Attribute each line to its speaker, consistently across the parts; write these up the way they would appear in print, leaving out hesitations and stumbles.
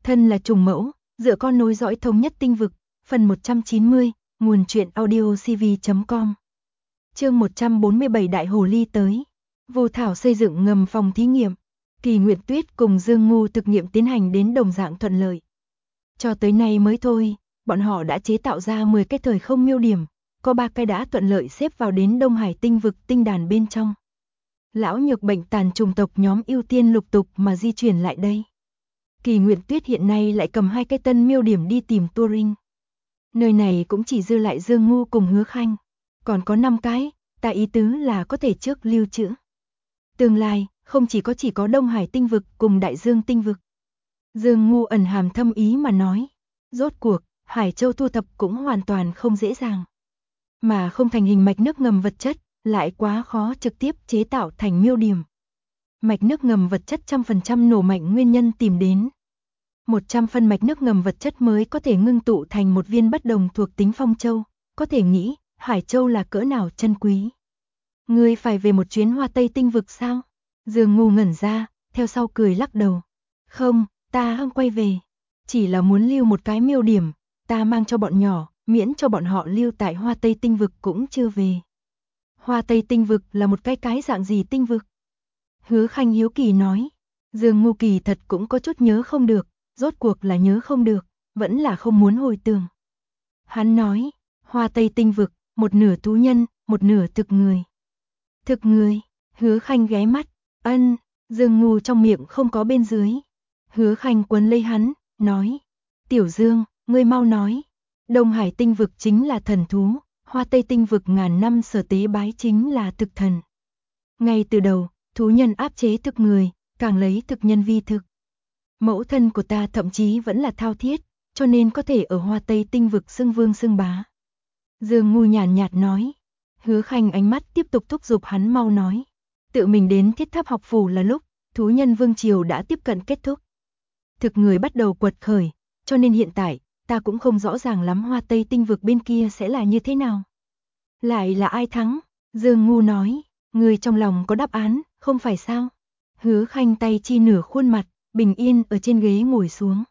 Speaker 1: Thân là trùng mẫu, dựa con nối dõi thống nhất tinh vực, phần 190, nguồn truyện audio cv.com. Chương 147 Đại Hồ Ly tới. Vô Thảo xây dựng ngầm phòng thí nghiệm. Kỳ Nguyệt Tuyết cùng Dương Ngu thực nghiệm tiến hành đến đồng dạng thuận lợi. Cho tới nay mới thôi, bọn họ đã chế tạo ra 10 cái thời không miêu điểm, có 3 cái đã thuận lợi xếp vào đến Đông Hải tinh vực tinh đàn bên trong. Lão nhược bệnh tàn trùng tộc nhóm ưu tiên lục tục mà di chuyển lại đây. Kỳ Nguyệt Tuyết hiện nay lại cầm 2 cái tân miêu điểm đi tìm Turing. Nơi này cũng chỉ dư lại Dương Ngu cùng Hứa Khanh, còn có 5 cái, ta ý tứ là có thể trước lưu trữ. Tương lai, không chỉ có Đông Hải tinh vực cùng Đại Dương tinh vực. Dương Ngu ẩn hàm thâm ý mà nói, rốt cuộc, Hải Châu thu thập cũng hoàn toàn không dễ dàng. Mà không thành hình mạch nước ngầm vật chất, lại quá khó trực tiếp chế tạo thành miêu điểm. Mạch nước ngầm vật chất 100% nổ mạnh nguyên nhân tìm đến. 100 phân mạch nước ngầm vật chất mới có thể ngưng tụ thành một viên bất đồng thuộc tính Phong Châu, có thể nghĩ, Hải Châu là cỡ nào chân quý. Ngươi phải về một chuyến Hoa Tây tinh vực sao? Dương Ngu ngẩn ra, theo sau cười lắc đầu. Không, ta không quay về. Chỉ là muốn lưu một cái miêu điểm, ta mang cho bọn nhỏ, miễn cho bọn họ lưu tại Hoa Tây tinh vực cũng chưa về. Hoa Tây tinh vực là một cái dạng gì tinh vực? Hứa Khanh hiếu kỳ nói. Dương Ngu kỳ thật cũng có chút nhớ không được, rốt cuộc là nhớ không được, vẫn là không muốn hồi tưởng. Hắn nói, Hoa Tây tinh vực, một nửa thú nhân, một nửa thực người. Thực người, Hứa Khanh ghé mắt, ân, Dương Ngu trong miệng không có bên dưới. Hứa Khanh quấn lấy hắn, nói, Tiểu Dương, ngươi mau nói, Đông Hải tinh vực chính là thần thú, Hoa Tây tinh vực ngàn năm sở tế bái chính là thực thần. Ngay từ đầu, thú nhân áp chế thực người, càng lấy thực nhân vi thực. Mẫu thân của ta thậm chí vẫn là thao thiết, cho nên có thể ở Hoa Tây tinh vực xưng vương xưng bá. Dương Ngu nhàn nhạt nói. Hứa Khanh ánh mắt tiếp tục thúc giục hắn mau nói. Tự mình đến Thiết Tháp học phủ là lúc, thú nhân vương triều đã tiếp cận kết thúc. Thực người bắt đầu quật khởi, cho nên hiện tại, ta cũng không rõ ràng lắm Hoa Tây tinh vực bên kia sẽ là như thế nào. Lại là ai thắng? Dương Ngu nói, người trong lòng có đáp án, không phải sao? Hứa Khanh tay chi nửa khuôn mặt, bình yên ở trên ghế ngồi xuống.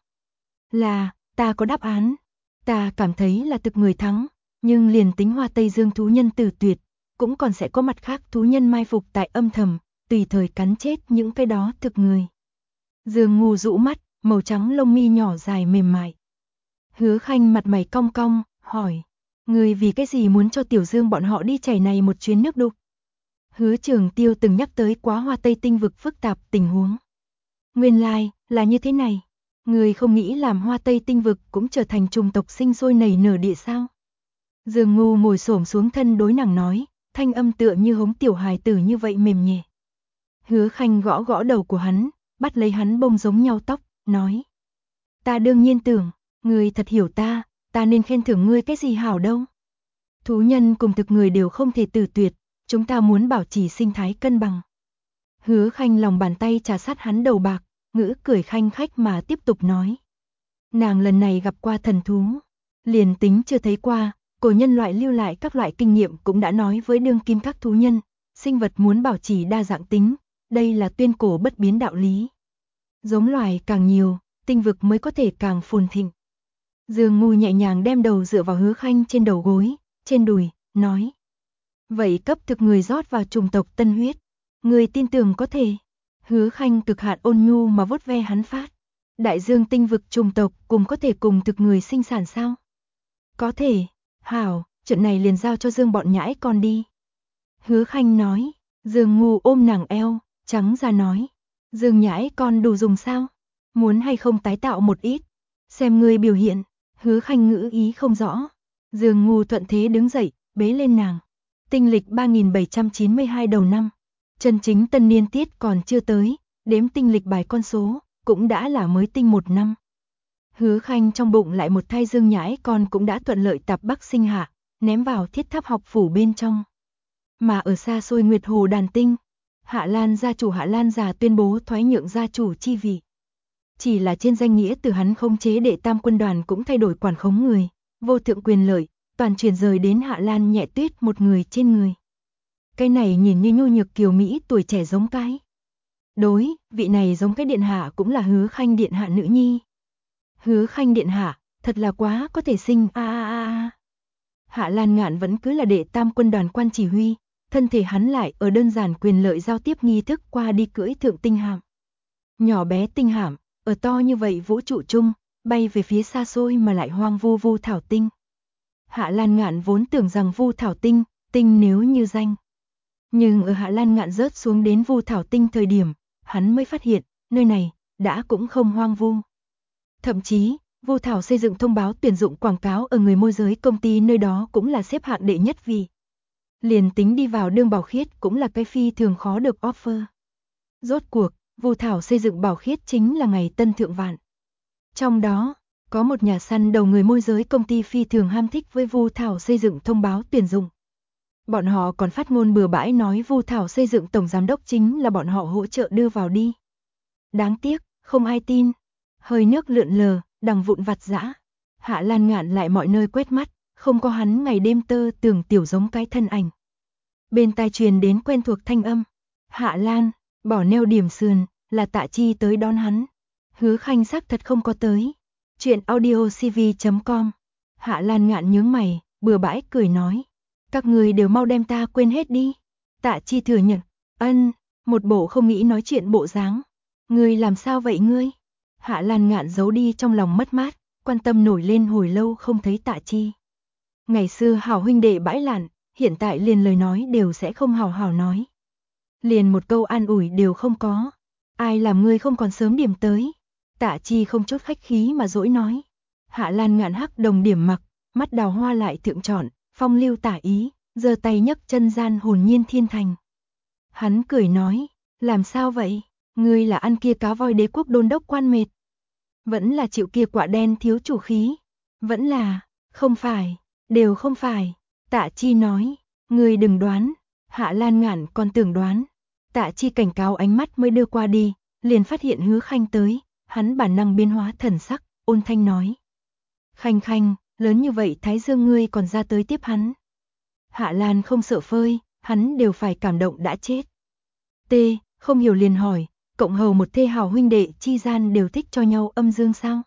Speaker 1: Là, ta có đáp án. Ta cảm thấy là thực người thắng, nhưng liền tính Hoa Tây Dương thú nhân tử tuyệt, cũng còn sẽ có mặt khác thú nhân mai phục tại âm thầm, tùy thời cắn chết những cái đó thực người. Dương Ngu rũ mắt, màu trắng lông mi nhỏ dài mềm mại. Hứa Khanh mặt mày cong cong, hỏi, người vì cái gì muốn cho Tiểu Dương bọn họ đi chảy này một chuyến nước đục? Hứa Trường Tiêu từng nhắc tới quá Hoa Tây tinh vực phức tạp tình huống. Nguyên lai, là như thế này. Người không nghĩ làm Hoa Tây tinh vực cũng trở thành trùng tộc sinh sôi nảy nở địa sao? Dương Ngu ngồi xổm xuống thân đối nàng nói, thanh âm tựa như hống tiểu hài tử như vậy mềm nhẹ. Hứa Khanh gõ gõ đầu của hắn, bắt lấy hắn bông giống nhau tóc, nói. Ta đương nhiên tưởng, người thật hiểu ta nên khen thưởng ngươi cái gì hảo đâu. Thú nhân cùng thực người đều không thể tử tuyệt, chúng ta muốn bảo trì sinh thái cân bằng. Hứa Khanh lòng bàn tay trà sát hắn đầu bạc, ngữ cười khanh khách mà tiếp tục nói. Nàng lần này gặp qua thần thú, liền tính chưa thấy qua, cổ nhân loại lưu lại các loại kinh nghiệm cũng đã nói với đương kim các thú nhân, sinh vật muốn bảo trì đa dạng tính, đây là tuyên cổ bất biến đạo lý. Giống loài càng nhiều, tinh vực mới có thể càng phồn thịnh. Dương Ngu nhẹ nhàng đem đầu dựa vào Hứa Khanh trên đầu gối, trên đùi, nói. Vậy cấp thực người rót vào trùng tộc tân huyết, người tin tưởng có thể. Hứa Khanh cực hạn ôn nhu mà vuốt ve hắn phát. Đại Dương tinh vực trùng tộc cùng có thể cùng thực người sinh sản sao? Có thể. Hảo, chuyện này liền giao cho Dương bọn nhãi con đi. Hứa Khanh nói. Dương Ngu ôm nàng eo, trắng ra nói. Dương nhãi con đủ dùng sao? Muốn hay không tái tạo một ít? Xem ngươi biểu hiện. Hứa Khanh ngữ ý không rõ. Dương Ngu thuận thế đứng dậy, bế lên nàng. Tinh lịch 3792 đầu năm. Chân chính tân niên tiết còn chưa tới, đếm tinh lịch bài con số, cũng đã là mới tinh 1 năm. Hứa Khanh trong bụng lại một thai dương nhãi con cũng đã thuận lợi tạp bắc sinh hạ, ném vào Thiết Tháp học phủ bên trong. Mà ở xa xôi Nguyệt Hồ Đàn Tinh, Hạ Lan gia chủ Hạ Lan già tuyên bố thoái nhượng gia chủ chi vị. Chỉ là trên danh nghĩa từ hắn khống chế đệ tam quân đoàn cũng thay đổi quản khống người, vô thượng quyền lợi, toàn chuyển rời đến Hạ Lan Nhẹ Tuyết một người trên người. Cái này nhìn như nhu nhược kiều Mỹ tuổi trẻ giống cái. Đối, vị này giống cái điện hạ cũng là Hứa Khanh điện hạ nữ nhi. Hứa Khanh điện hạ, thật là quá có thể sinh a. Hạ Lan Ngạn vẫn cứ là đệ tam quân đoàn quan chỉ huy, thân thể hắn lại ở đơn giản quyền lợi giao tiếp nghi thức qua đi cưỡi thượng tinh hạm. Nhỏ bé tinh hạm, ở to như vậy vũ trụ chung, bay về phía xa xôi mà lại hoang vu Vu Thảo Tinh. Hạ Lan Ngạn vốn tưởng rằng Vu Thảo Tinh, tinh nếu như danh. Nhưng ở Hạ Lan Ngạn rớt xuống đến Vu Thảo Tinh thời điểm, hắn mới phát hiện, nơi này, đã cũng không hoang vu. Thậm chí, Vu Thảo xây dựng thông báo tuyển dụng quảng cáo ở người môi giới công ty nơi đó cũng là xếp hạng đệ nhất vì. Liền tính đi vào đương Bảo Khiết cũng là cái phi thường khó được offer. Rốt cuộc, Vu Thảo xây dựng Bảo Khiết chính là ngày tân thượng vạn. Trong đó, có một nhà săn đầu người môi giới công ty phi thường ham thích với Vu Thảo xây dựng thông báo tuyển dụng. Bọn họ còn phát ngôn bừa bãi nói Vu Thảo xây dựng tổng giám đốc chính là bọn họ hỗ trợ đưa vào đi. Đáng tiếc, không ai tin. Hơi nước lượn lờ, đằng vụn vặt dã. Hạ Lan Ngạn lại mọi nơi quét mắt, không có hắn ngày đêm tơ tưởng tiểu giống cái thân ảnh. Bên tai truyền đến quen thuộc thanh âm. Hạ Lan, bỏ neo điểm sườn, là Tạ Chi tới đón hắn. Hứa Khanh xác thật không có tới. Chuyện audiocv.com. Hạ Lan Ngạn nhướng mày, bừa bãi cười nói. Các người đều mau đem ta quên hết đi. Tạ Chi thừa nhận. Ân, một bộ không nghĩ nói chuyện bộ dáng. Ngươi làm sao vậy ngươi? Hạ Lan Ngạn giấu đi trong lòng mất mát, quan tâm nổi lên hồi lâu không thấy Tạ Chi. Ngày xưa hảo huynh đệ bãi lạn, hiện tại liền lời nói đều sẽ không hào hào nói. Liền một câu an ủi đều không có. Ai làm ngươi không còn sớm điểm tới? Tạ Chi không chút khách khí mà dỗi nói. Hạ Lan Ngạn hắc đồng điểm mặc, mắt đào hoa lại thượng trọn, phong lưu tả ý, giơ tay nhấc chân gian hồn nhiên thiên thành. Hắn cười nói, làm sao vậy? Ngươi là ăn kia cá voi đế quốc đôn đốc quan mệt. Vẫn là chịu kia quả đen thiếu chủ khí. Vẫn là, không phải, đều không phải. Tạ Chi nói, ngươi đừng đoán. Hạ Lan Ngạn còn tưởng đoán. Tạ Chi cảnh cáo ánh mắt mới đưa qua đi, liền phát hiện Hứa Khanh tới, hắn bản năng biến hóa thần sắc, ôn thanh nói. Khanh Khanh, lớn như vậy Thái Dương ngươi còn ra tới tiếp hắn. Hạ Lan không sợ phơi, hắn đều phải cảm động đã chết. T, không hiểu liền hỏi, cộng hầu một thê hào huynh đệ chi gian đều thích cho nhau âm dương sao?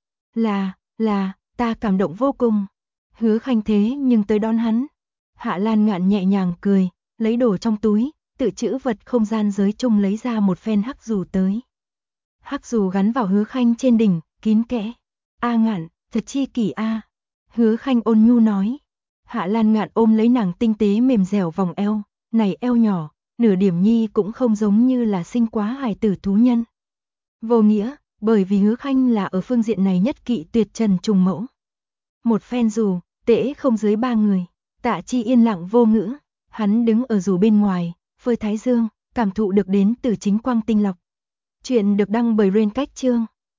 Speaker 1: Là, ta cảm động vô cùng. Hứa Khanh thế nhưng tới đón hắn. Hạ Lan Ngạn nhẹ nhàng cười, lấy đồ trong túi, tự trữ vật không gian giới chung lấy ra một phen hắc dù tới. Hắc dù gắn vào Hứa Khanh trên đỉnh, kín kẽ. A Ngạn, thật chi kỷ a. Hứa Khanh ôn nhu nói. Hạ Lan Ngạn ôm lấy nàng tinh tế mềm dẻo vòng eo, này eo nhỏ, nửa điểm nhi cũng không giống như là sinh quá hài tử thú nhân. Vô nghĩa, bởi vì Hứa Khanh là ở phương diện này nhất kỵ tuyệt trần trùng mẫu. Một phen dù, tễ không dưới 3 người, Tạ Chi yên lặng vô ngữ, hắn đứng ở dù bên ngoài, phơi thái dương, cảm thụ được đến từ chính quang tinh lọc. Chuyện được đăng bởi Rain Cách Chương.